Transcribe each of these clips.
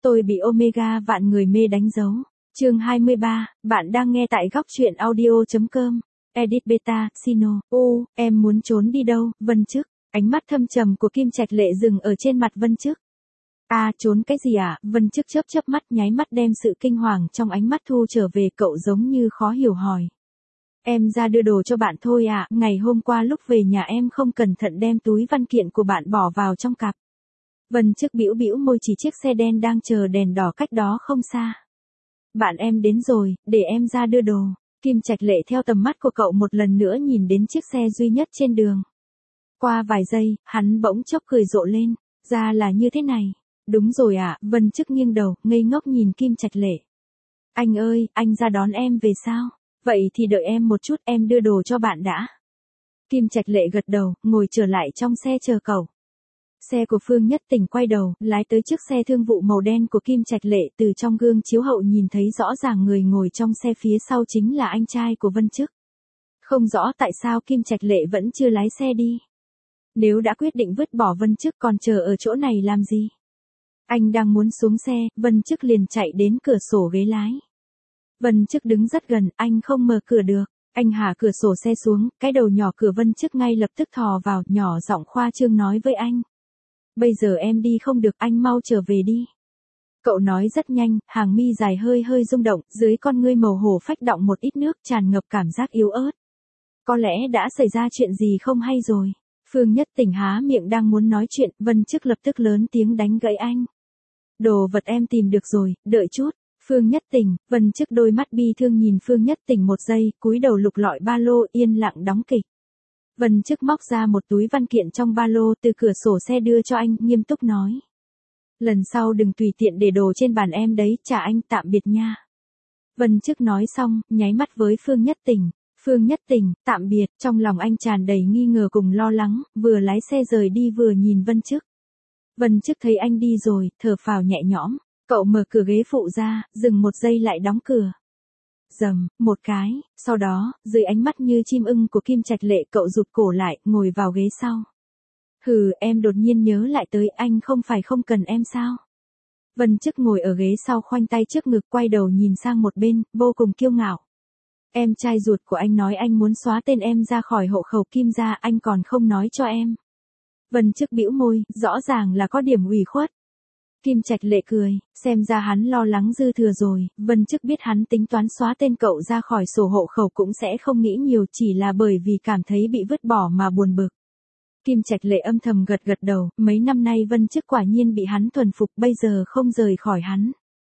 Tôi bị Omega vạn người mê đánh dấu. Chương 23, bạn đang nghe tại góc truyện audio.com. Edit beta, Sino. Em muốn trốn đi đâu, Vân Chức? Ánh mắt thâm trầm của Kim Trạch Lệ dừng ở trên mặt Vân Chức. Trốn cái gì ạ? Vân Chức chớp chớp mắt, nháy mắt đem sự kinh hoàng trong ánh mắt thu trở về. Cậu giống như khó hiểu hỏi. Em ra đưa đồ cho bạn thôi ạ. Ngày hôm qua lúc về nhà em không cẩn thận đem túi văn kiện của bạn bỏ vào trong cặp. Vân Chức bĩu bĩu môi, chỉ chiếc xe đen đang chờ đèn đỏ cách đó không xa. Bạn em đến rồi, để em ra đưa đồ. Kim Trạch Lệ theo tầm mắt của cậu một lần nữa nhìn đến chiếc xe duy nhất trên đường. Qua vài giây, hắn bỗng chốc cười rộ lên. Ra là như thế này. Đúng rồi ạ. Vân Chức nghiêng đầu, ngây ngốc nhìn Kim Trạch Lệ. Anh ơi, anh ra đón em về sao? Vậy thì đợi em một chút, em đưa đồ cho bạn đã. Kim Trạch Lệ gật đầu, ngồi trở lại trong xe chờ cậu. Xe của Phương Nhất Tình quay đầu, lái tới chiếc xe thương vụ màu đen của Kim Trạch Lệ. Từ trong gương chiếu hậu nhìn thấy rõ ràng người ngồi trong xe phía sau chính là anh trai của Vân Chức. Không rõ tại sao Kim Trạch Lệ vẫn chưa lái xe đi. Nếu đã quyết định vứt bỏ Vân Chức còn chờ ở chỗ này làm gì? Anh đang muốn xuống xe, Vân Chức liền chạy đến cửa sổ ghế lái. Vân Chức đứng rất gần, anh không mở cửa được. Anh hạ cửa sổ xe xuống, cái đầu nhỏ cửa Vân Chức ngay lập tức thò vào, nhỏ giọng khoa trương nói với anh. Bây giờ em đi không được, anh mau trở về đi. Cậu nói rất nhanh, hàng mi dài hơi hơi rung động, dưới con ngươi màu hổ phách đọng một ít nước, tràn ngập cảm giác yếu ớt. Có lẽ đã xảy ra chuyện gì không hay rồi. Phương Nhất Tình há miệng đang muốn nói chuyện, Vân Chức lập tức lớn tiếng đánh gãy anh. Đồ vật em tìm được rồi, đợi chút. Phương Nhất Tình. Vân Chức đôi mắt bi thương nhìn Phương Nhất Tình một giây, cúi đầu lục lọi ba lô, yên lặng đóng kịch. Vân Chức móc ra một túi văn kiện trong ba lô, từ cửa sổ xe đưa cho anh, nghiêm túc nói. Lần sau đừng tùy tiện để đồ trên bàn em đấy, trả anh, tạm biệt nha. Vân Chức nói xong, nháy mắt với Phương Nhất Tình. Phương Nhất Tình, tạm biệt. Trong lòng anh tràn đầy nghi ngờ cùng lo lắng, vừa lái xe rời đi vừa nhìn Vân Chức. Vân Chức thấy anh đi rồi, thở phào nhẹ nhõm. Cậu mở cửa ghế phụ ra, dừng một giây lại đóng cửa. Rầm, một cái, sau đó, dưới ánh mắt như chim ưng của Kim Trạch Lệ, cậu rụt cổ lại, ngồi vào ghế sau. Hừ, em đột nhiên nhớ lại tới anh, không phải không cần em sao? Vân Chức ngồi ở ghế sau, khoanh tay trước ngực, quay đầu nhìn sang một bên, vô cùng kiêu ngạo. Em trai ruột của anh nói anh muốn xóa tên em ra khỏi hộ khẩu Kim gia, anh còn không nói cho em. Vân Chức bĩu môi, rõ ràng là có điểm ủy khuất. Kim Trạch Lệ cười, xem ra hắn lo lắng dư thừa rồi. Vân Chức biết hắn tính toán xóa tên cậu ra khỏi sổ hộ khẩu cũng sẽ không nghĩ nhiều, chỉ là bởi vì cảm thấy bị vứt bỏ mà buồn bực. Kim Trạch Lệ âm thầm gật gật đầu, mấy năm nay Vân Chức quả nhiên bị hắn thuần phục, bây giờ không rời khỏi hắn.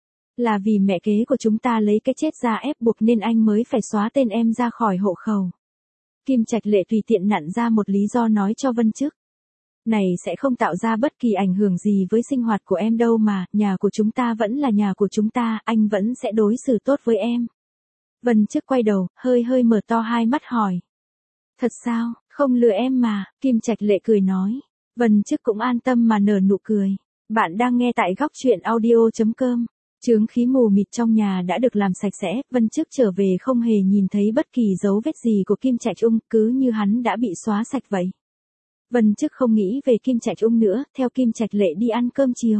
Là vì mẹ kế của chúng ta lấy cái chết ra ép buộc nên anh mới phải xóa tên em ra khỏi hộ khẩu. Kim Trạch Lệ tùy tiện nặn ra một lý do nói cho Vân Chức. Này sẽ không tạo ra bất kỳ ảnh hưởng gì với sinh hoạt của em đâu mà, nhà của chúng ta vẫn là nhà của chúng ta, anh vẫn sẽ đối xử tốt với em. Vân Chức quay đầu, hơi hơi mở to hai mắt hỏi. Thật sao, không lừa em mà, Kim Trạch Lệ cười nói. Vân Chức cũng an tâm mà nở nụ cười. Bạn đang nghe tại góc truyện audio.com. Chướng khí mù mịt trong nhà đã được làm sạch sẽ, Vân Chức trở về không hề nhìn thấy bất kỳ dấu vết gì của Kim Trạch Ung, cứ như hắn đã bị xóa sạch vậy. Vân Chức không nghĩ về Kim Trạch Ung nữa, theo Kim Trạch Lệ đi ăn cơm chiều.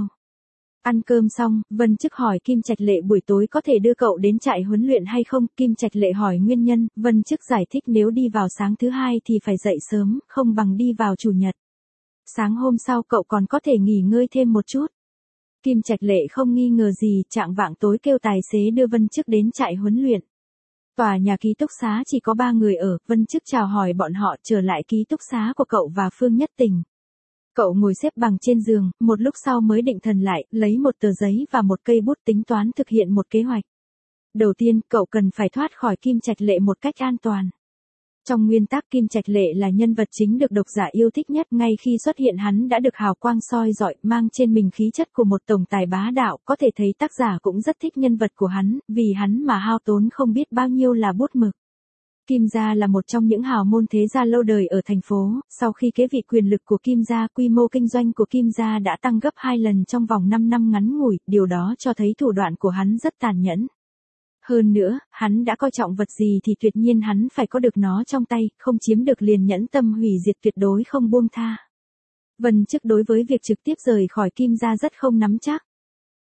Ăn cơm xong, Vân Chức hỏi Kim Trạch Lệ buổi tối có thể đưa cậu đến trại huấn luyện hay không. Kim Trạch Lệ hỏi nguyên nhân, Vân Chức giải thích nếu đi vào sáng thứ hai thì phải dậy sớm, không bằng đi vào chủ nhật. Sáng hôm sau cậu còn có thể nghỉ ngơi thêm một chút. Kim Trạch Lệ không nghi ngờ gì, chạng vạng tối kêu tài xế đưa Vân Chức đến trại huấn luyện. Tòa nhà ký túc xá chỉ có 3 người ở, Vân Chức chào hỏi bọn họ, trở lại ký túc xá của cậu và Phương Nhất Tình. Cậu ngồi xếp bằng trên giường, một lúc sau mới định thần lại, lấy một tờ giấy và một cây bút tính toán thực hiện một kế hoạch. Đầu tiên, cậu cần phải thoát khỏi Kim Trạch Lệ một cách an toàn. Trong nguyên tắc Kim Trạch Lệ là nhân vật chính được độc giả yêu thích nhất, ngay khi xuất hiện hắn đã được hào quang soi rọi, mang trên mình khí chất của một tổng tài bá đạo, có thể thấy tác giả cũng rất thích nhân vật của hắn, vì hắn mà hao tốn không biết bao nhiêu là bút mực. Kim gia là một trong những hào môn thế gia lâu đời ở thành phố, sau khi kế vị quyền lực của Kim gia, quy mô kinh doanh của Kim gia đã tăng gấp 2 lần trong vòng 5 năm ngắn ngủi, điều đó cho thấy thủ đoạn của hắn rất tàn nhẫn. Hơn nữa, hắn đã coi trọng vật gì thì tuyệt nhiên hắn phải có được nó trong tay, không chiếm được liền nhẫn tâm hủy diệt, tuyệt đối không buông tha. Vân Chức đối với việc trực tiếp rời khỏi Kim gia rất không nắm chắc.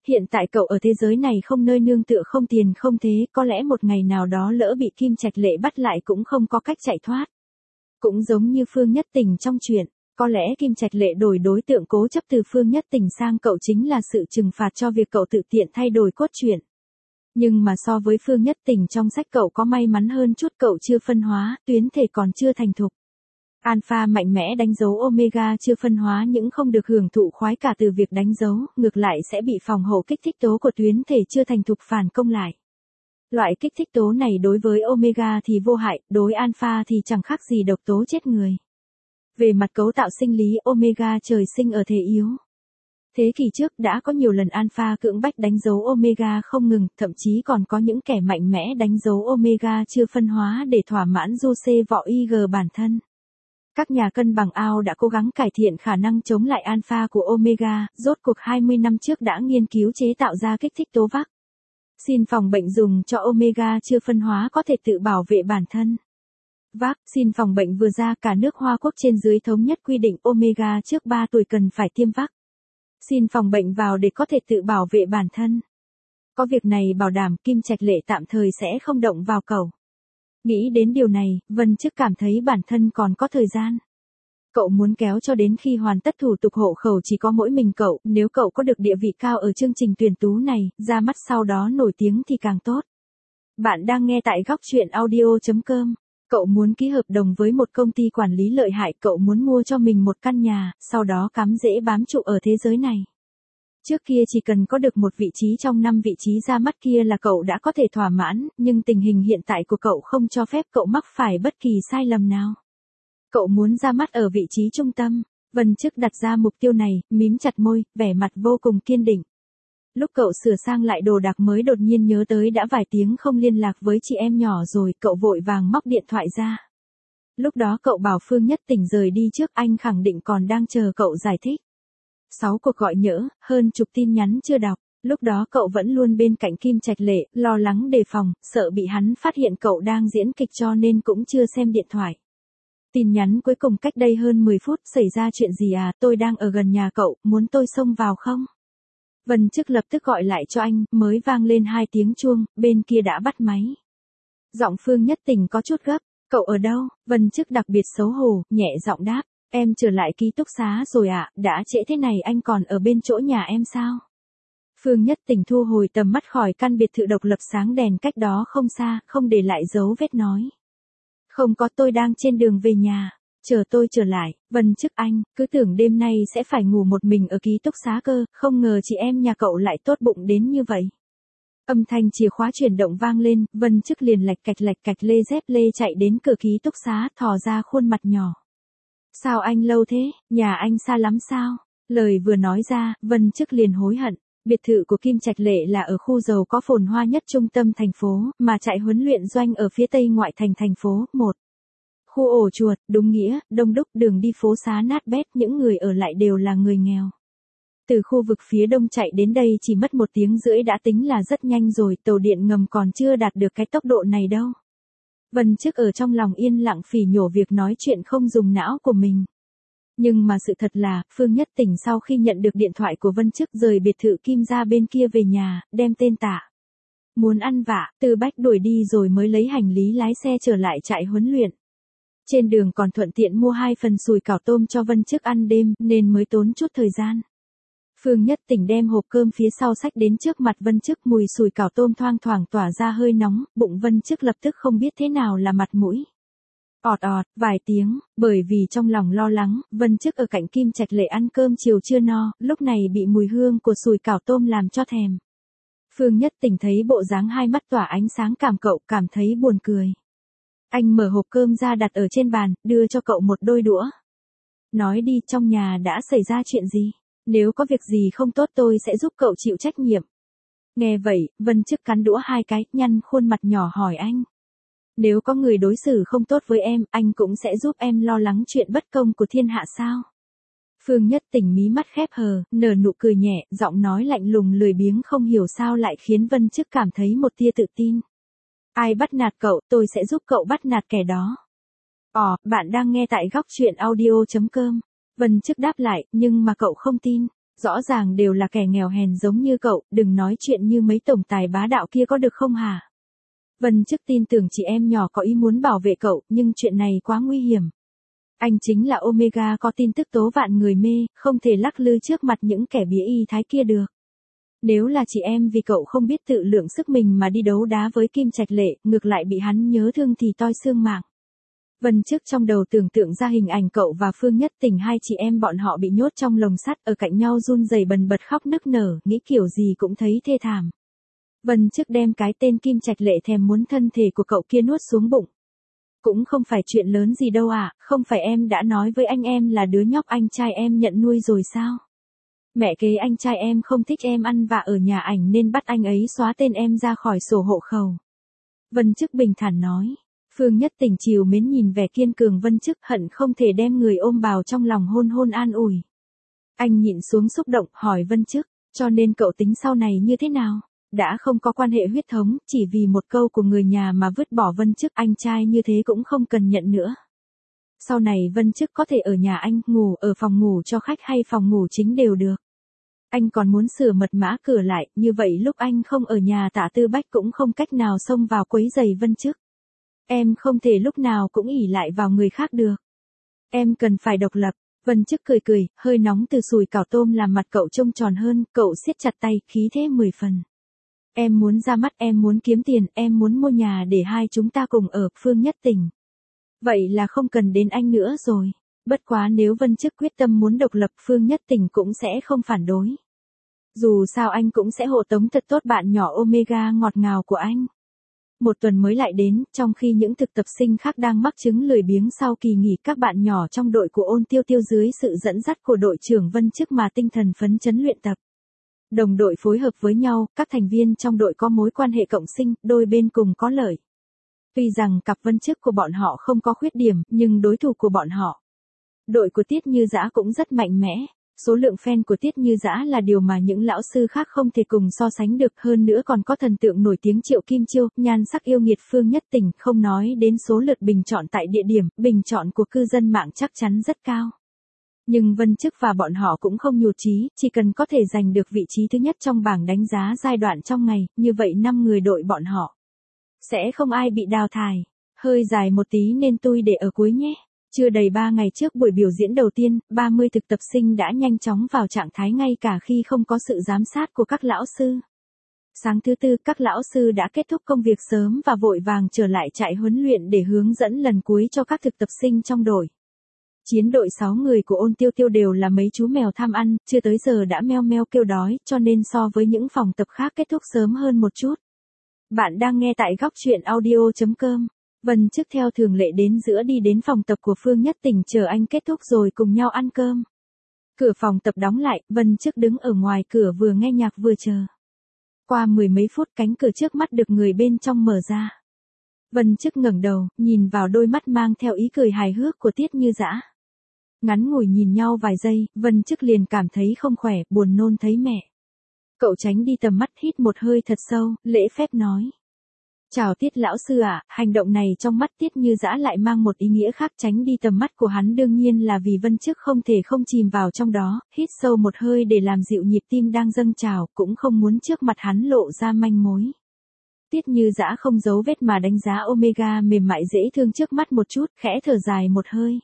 Hiện tại cậu ở thế giới này không nơi nương tựa, không tiền không thế, có lẽ một ngày nào đó lỡ bị Kim Trạch Lệ bắt lại cũng không có cách chạy thoát. Cũng giống như Phương Nhất Tình trong chuyện, có lẽ Kim Trạch Lệ đổi đối tượng cố chấp từ Phương Nhất Tình sang cậu chính là sự trừng phạt cho việc cậu tự tiện thay đổi cốt truyện. Nhưng mà so với Phương Nhất Tình trong sách cậu có may mắn hơn chút, cậu chưa phân hóa, tuyến thể còn chưa thành thục. Alpha mạnh mẽ đánh dấu Omega chưa phân hóa những không được hưởng thụ khoái cả từ việc đánh dấu, ngược lại sẽ bị phòng hộ kích thích tố của tuyến thể chưa thành thục phản công lại. Loại kích thích tố này đối với Omega thì vô hại, đối Alpha thì chẳng khác gì độc tố chết người. Về mặt cấu tạo sinh lý, Omega trời sinh ở thể yếu. Thế kỷ trước đã có nhiều lần Alpha cưỡng bách đánh dấu Omega không ngừng, thậm chí còn có những kẻ mạnh mẽ đánh dấu Omega chưa phân hóa để thỏa mãn Jose vỏ IG bản thân. Các nhà cân bằng ao đã cố gắng cải thiện khả năng chống lại Alpha của Omega, rốt cuộc 20 năm trước đã nghiên cứu chế tạo ra kích thích tố VAC. Xin phòng bệnh dùng cho Omega chưa phân hóa có thể tự bảo vệ bản thân. VAC, xin phòng bệnh vừa ra, cả nước Hoa Quốc trên dưới thống nhất quy định Omega trước 3 tuổi cần phải tiêm VAC. Xin phòng bệnh vào để có thể tự bảo vệ bản thân. Có việc này bảo đảm Kim Trạch Lệ tạm thời sẽ không động vào cậu. Nghĩ đến điều này, Vân Chức cảm thấy bản thân còn có thời gian. Cậu muốn kéo cho đến khi hoàn tất thủ tục hộ khẩu chỉ có mỗi mình cậu, nếu cậu có được địa vị cao ở chương trình tuyển tú này, ra mắt sau đó nổi tiếng thì càng tốt. Bạn đang nghe tại góc truyện audio.com. Cậu muốn ký hợp đồng với một công ty quản lý lợi hại, cậu muốn mua cho mình một căn nhà, sau đó cắm rễ bám trụ ở thế giới này. Trước kia chỉ cần có được một vị trí trong 5 vị trí ra mắt kia là cậu đã có thể thỏa mãn, nhưng tình hình hiện tại của cậu không cho phép cậu mắc phải bất kỳ sai lầm nào. Cậu muốn ra mắt ở vị trí trung tâm. Vân Chức đặt ra mục tiêu này, mím chặt môi, vẻ mặt vô cùng kiên định. Lúc cậu sửa sang lại đồ đạc mới đột nhiên nhớ tới đã vài tiếng không liên lạc với chị em nhỏ rồi, cậu vội vàng móc điện thoại ra. Lúc đó cậu bảo Phương Nhất Tình rời đi trước, anh khẳng định còn đang chờ cậu giải thích. 6 cuộc gọi nhỡ, hơn chục tin nhắn chưa đọc, lúc đó cậu vẫn luôn bên cạnh Kim Trạch Lệ, lo lắng đề phòng, sợ bị hắn phát hiện cậu đang diễn kịch cho nên cũng chưa xem điện thoại. Tin nhắn cuối cùng cách đây hơn 10 phút, xảy ra chuyện gì à, tôi đang ở gần nhà cậu, muốn tôi xông vào không? Vân Chức lập tức gọi lại cho anh, mới vang lên 2 tiếng chuông, bên kia đã bắt máy. Giọng Phương Nhất Tình có chút gấp, cậu ở đâu? Vân Chức đặc biệt xấu hổ, nhẹ giọng đáp, em trở lại ký túc xá rồi ạ, đã trễ thế này anh còn ở bên chỗ nhà em sao? Phương Nhất Tình thu hồi tầm mắt khỏi căn biệt thự độc lập sáng đèn cách đó không xa, không để lại dấu vết nói. Không có, tôi đang trên đường về nhà. Chờ tôi trở lại. Vân Chức anh, cứ tưởng đêm nay sẽ phải ngủ một mình ở ký túc xá cơ, không ngờ chị em nhà cậu lại tốt bụng đến như vậy. Âm thanh chìa khóa chuyển động vang lên, Vân Chức liền lạch cạch lê dép lê chạy đến cửa ký túc xá, thò ra khuôn mặt nhỏ. Sao anh lâu thế, nhà anh xa lắm sao? Lời vừa nói ra, Vân Chức liền hối hận. Biệt thự của Kim Trạch Lệ là ở khu giàu có phồn hoa nhất trung tâm thành phố, mà trại huấn luyện doanh ở phía tây ngoại thành thành phố, 1. Khu ổ chuột, đúng nghĩa, đông đúc, đường đi phố xá nát bét, những người ở lại đều là người nghèo. Từ khu vực phía đông chạy đến đây chỉ mất 1 tiếng rưỡi đã tính là rất nhanh rồi, tàu điện ngầm còn chưa đạt được cái tốc độ này đâu. Vân Chức ở trong lòng yên lặng phỉ nhổ việc nói chuyện không dùng não của mình. Nhưng mà sự thật là, Phương Nhất Tình sau khi nhận được điện thoại của Vân Chức rời biệt thự Kim ra bên kia về nhà, đem tên Tạ Muốn ăn vạ, Tư Bách đuổi đi rồi mới lấy hành lý lái xe trở lại trại huấn luyện. Trên đường còn thuận tiện mua 2 phần sùi cảo tôm cho Vân Chức ăn đêm, nên mới tốn chút thời gian. Phương Nhất Tình đem hộp cơm phía sau xách đến trước mặt Vân Chức, mùi sùi cảo tôm thoang thoảng tỏa ra hơi nóng, bụng Vân Chức lập tức không biết thế nào là mặt mũi. Ọt ọt, vài tiếng, bởi vì trong lòng lo lắng, Vân Chức ở cạnh Kim Trạch Lệ ăn cơm chiều chưa no, lúc này bị mùi hương của sùi cảo tôm làm cho thèm. Phương Nhất Tình thấy bộ dáng hai mắt tỏa ánh sáng cậu cảm thấy buồn cười. Anh mở hộp cơm ra đặt ở trên bàn, đưa cho cậu một đôi đũa. Nói đi, trong nhà đã xảy ra chuyện gì? Nếu có việc gì không tốt tôi sẽ giúp cậu chịu trách nhiệm. Nghe vậy, Vân Chức cắn đũa 2 cái, nhăn khuôn mặt nhỏ hỏi anh. Nếu có người đối xử không tốt với em, anh cũng sẽ giúp em lo lắng chuyện bất công của thiên hạ sao? Phương Nhất Tình mí mắt khép hờ, nở nụ cười nhẹ, giọng nói lạnh lùng lười biếng không hiểu sao lại khiến Vân Chức cảm thấy một tia tự tin. Ai bắt nạt cậu, tôi sẽ giúp cậu bắt nạt kẻ đó. Bạn đang nghe tại góc truyện audio.com. Vân Chức đáp lại, nhưng mà cậu không tin. Rõ ràng đều là kẻ nghèo hèn giống như cậu, đừng nói chuyện như mấy tổng tài bá đạo kia có được không hả? Vân Chức tin tưởng chị em nhỏ có ý muốn bảo vệ cậu, nhưng chuyện này quá nguy hiểm. Anh chính là Omega có tin tức tố vạn người mê, không thể lắc lư trước mặt những kẻ bía y thái kia được. Nếu là chị em vì cậu không biết tự lượng sức mình mà đi đấu đá với Kim Trạch Lệ, ngược lại bị hắn nhớ thương thì toi xương mạng. Vân Chức trong đầu tưởng tượng ra hình ảnh cậu và Phương Nhất Tình, hai chị em bọn họ bị nhốt trong lồng sắt ở cạnh nhau run rẩy bần bật khóc nức nở, nghĩ kiểu gì cũng thấy thê thảm. Vân Chức đem cái tên Kim Trạch Lệ thèm muốn thân thể của cậu kia nuốt xuống bụng. Cũng không phải chuyện lớn gì đâu à, không phải em đã nói với anh em là đứa nhóc anh trai em nhận nuôi rồi sao? Mẹ kế anh trai em không thích em ăn vạ ở nhà ảnh nên bắt anh ấy xóa tên em ra khỏi sổ hộ khẩu. Vân Chức bình thản nói. Phương Nhất Tình chiều mến nhìn vẻ kiên cường Vân Chức, hận không thể đem người ôm vào trong lòng hôn hôn an ủi. Anh nhịn xuống xúc động hỏi Vân Chức, cho nên cậu tính sau này như thế nào? Đã không có quan hệ huyết thống, chỉ vì một câu của người nhà mà vứt bỏ Vân Chức, anh trai như thế cũng không cần nhận nữa. Sau này Vân Chức có thể ở nhà anh, ngủ ở phòng ngủ cho khách hay phòng ngủ chính đều được. Anh còn muốn sửa mật mã cửa lại, như vậy lúc anh không ở nhà Tạ Tư Bách cũng không cách nào xông vào quấy rầy Vân Chức. Em không thể lúc nào cũng ỷ lại vào người khác được. Em cần phải độc lập. Vân Chức cười cười, hơi nóng từ sùi cảo tôm làm mặt cậu trông tròn hơn, cậu siết chặt tay, khí thế 10 phần. Em muốn ra mắt, em muốn kiếm tiền, em muốn mua nhà để hai chúng ta cùng ở, Phương Nhất Tình. Vậy là không cần đến anh nữa rồi. Bất quá nếu Vân Chức quyết tâm muốn độc lập, Phương Nhất Tình cũng sẽ không phản đối. Dù sao anh cũng sẽ hộ tống thật tốt bạn nhỏ Omega ngọt ngào của anh. Một tuần mới lại đến, trong khi những thực tập sinh khác đang mắc chứng lười biếng sau kỳ nghỉ, các bạn nhỏ trong đội của Ôn Tiêu Tiêu dưới sự dẫn dắt của đội trưởng Vân Chức mà tinh thần phấn chấn luyện tập. Đồng đội phối hợp với nhau, các thành viên trong đội có mối quan hệ cộng sinh, đôi bên cùng có lợi. Tuy rằng cặp Vân Chức của bọn họ không có khuyết điểm, nhưng đối thủ của bọn họ, đội của Tiết Như Dã cũng rất mạnh mẽ. Số lượng fan của Tiết Như Dã là điều mà những lão sư khác không thể cùng so sánh được, hơn nữa còn có thần tượng nổi tiếng Triệu Kim Chiêu, nhan sắc yêu nghiệt Phương Nhất Tình, không nói đến số lượt bình chọn tại địa điểm, bình chọn của cư dân mạng chắc chắn rất cao. Nhưng Vân Chức và bọn họ cũng không nhụt chí, chỉ cần có thể giành được vị trí thứ nhất trong bảng đánh giá giai đoạn trong ngày, như vậy 5 người đội bọn họ sẽ không ai bị đào thải. Hơi dài một tí nên tôi để ở cuối nhé. Chưa đầy 3 ngày trước buổi biểu diễn đầu tiên, 30 thực tập sinh đã nhanh chóng vào trạng thái ngay cả khi không có sự giám sát của các lão sư. Sáng thứ Tư, các lão sư đã kết thúc công việc sớm và vội vàng trở lại trại huấn luyện để hướng dẫn lần cuối cho các thực tập sinh trong đội. Chiến đội 6 người của Ôn Tiêu Tiêu đều là mấy chú mèo tham ăn, chưa tới giờ đã meo meo kêu đói, cho nên so với những phòng tập khác kết thúc sớm hơn một chút. Bạn đang nghe tại góc truyện audio.com. Vân Chức theo thường lệ đến giữa đi đến phòng tập của Phương Nhất Tình chờ anh kết thúc rồi cùng nhau ăn cơm. Cửa phòng tập đóng lại, Vân Chức đứng ở ngoài cửa vừa nghe nhạc vừa chờ. Qua 10 mấy phút cánh cửa trước mắt được người bên trong mở ra. Vân Chức ngẩng đầu, nhìn vào đôi mắt mang theo ý cười hài hước của Tiết Như Dã. Ngắn ngủi nhìn nhau vài giây, Vân Chức liền cảm thấy không khỏe, buồn nôn thấy mẹ. Cậu tránh đi tầm mắt, hít một hơi thật sâu, lễ phép nói. Chào Tiết lão sư ạ, hành động này trong mắt Tiết Như Dã lại mang một ý nghĩa khác, tránh đi tầm mắt của hắn đương nhiên là vì Vân Chức không thể không chìm vào trong đó, hít sâu một hơi để làm dịu nhịp tim đang dâng trào, cũng không muốn trước mặt hắn lộ ra manh mối. Tiết Như Dã không giấu vết mà đánh giá Omega mềm mại dễ thương trước mắt một chút, khẽ thở dài một hơi.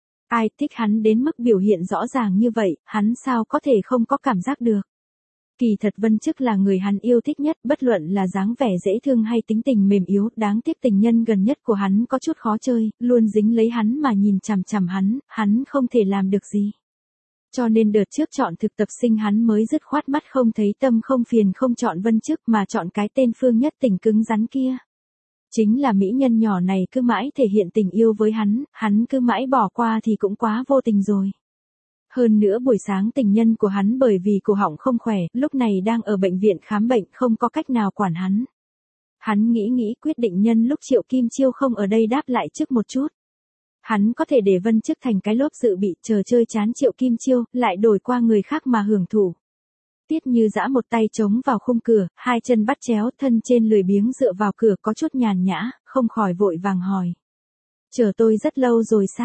Ai thích hắn đến mức biểu hiện rõ ràng như vậy, hắn sao có thể không có cảm giác được. Kỳ thật Vân Chức là người hắn yêu thích nhất, bất luận là dáng vẻ dễ thương hay tính tình mềm yếu, đáng tiếc tình nhân gần nhất của hắn có chút khó chơi, luôn dính lấy hắn mà nhìn chằm chằm hắn không thể làm được gì. Cho nên đợt trước chọn thực tập sinh hắn mới dứt khoát mắt không thấy tâm không phiền không chọn Vân Chức mà chọn cái tên Phương Nhất Tình cứng rắn kia. Chính là mỹ nhân nhỏ này cứ mãi thể hiện tình yêu với hắn cứ mãi bỏ qua thì cũng quá vô tình rồi. Hơn nữa buổi sáng tình nhân của hắn bởi vì cổ họng không khỏe, lúc này đang ở bệnh viện khám bệnh không có cách nào quản hắn. Hắn nghĩ quyết định nhân lúc Triệu Kim Chiêu không ở đây đáp lại trước một chút. Hắn có thể để Vân Chức thành cái lốp dự bị chờ chơi chán Triệu Kim Chiêu, lại đổi qua người khác mà hưởng thụ. Tiết Như Dã một tay chống vào khung cửa, hai chân bắt chéo, thân trên lười biếng dựa vào cửa có chút nhàn nhã, không khỏi vội vàng hỏi. Chờ tôi rất lâu rồi sao?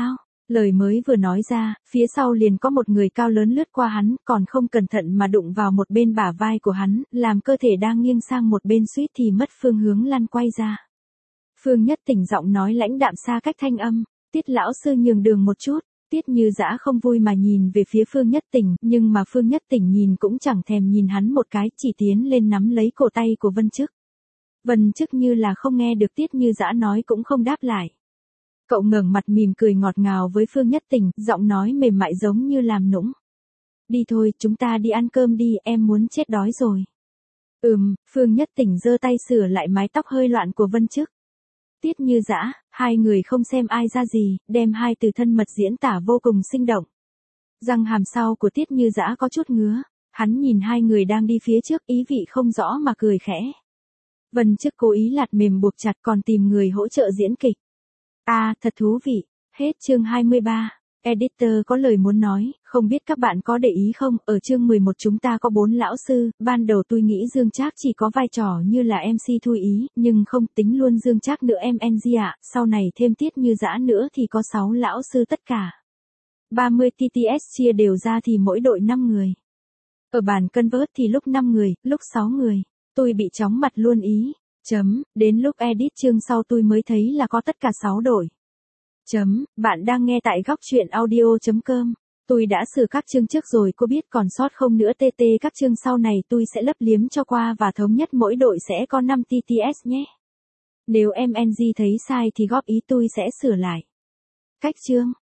Lời mới vừa nói ra, phía sau liền có một người cao lớn lướt qua hắn, còn không cẩn thận mà đụng vào một bên bả vai của hắn, làm cơ thể đang nghiêng sang một bên suýt thì mất phương hướng lăn quay ra. Phương Nhất Tỉnh giọng nói lãnh đạm xa cách thanh âm, Tiết lão sư nhường đường một chút. Tiết Như Dã không vui mà nhìn về phía Phương Nhất Tỉnh, nhưng mà Phương Nhất Tỉnh nhìn cũng chẳng thèm nhìn hắn một cái, chỉ tiến lên nắm lấy cổ tay của Vân Chức. Vân Chức như là không nghe được Tiết Như Dã nói cũng không đáp lại. Cậu ngẩng mặt mỉm cười ngọt ngào với Phương Nhất Tỉnh, giọng nói mềm mại giống như làm nũng. Đi thôi, chúng ta đi ăn cơm đi, em muốn chết đói rồi. Phương Nhất Tỉnh giơ tay sửa lại mái tóc hơi loạn của Vân Chức. Tiết Như Dã, hai người không xem ai ra gì, đem hai từ thân mật diễn tả vô cùng sinh động. Răng hàm sau của Tiết Như Dã có chút ngứa, hắn nhìn hai người đang đi phía trước ý vị không rõ mà cười khẽ. Vân Chức cố ý lạt mềm buộc chặt còn tìm người hỗ trợ diễn kịch. Thật thú vị. Hết chương 23. Editor có lời muốn nói, không biết các bạn có để ý không, ở chương 11 chúng ta có 4 lão sư, ban đầu tôi nghĩ Dương Trác chỉ có vai trò như là MC Thôi Ý, nhưng không tính luôn Dương Trác nữa em NG ạ, sau này thêm Tiết Như Dã nữa thì có 6 lão sư tất cả. 30 TTS chia đều ra thì mỗi đội 5 người. Ở bàn cân vớt thì lúc 5 người, lúc 6 người. Tôi bị chóng mặt luôn ý. Đến lúc edit chương sau tôi mới thấy là có tất cả 6 đội. Bạn đang nghe tại góc truyện audio.com. Tôi đã sửa các chương trước rồi cô biết còn sót không nữa TT các chương sau này tôi sẽ lấp liếm cho qua và thống nhất mỗi đội sẽ có 5 TTS nhé. Nếu em NG thấy sai thì góp ý tôi sẽ sửa lại. Cách chương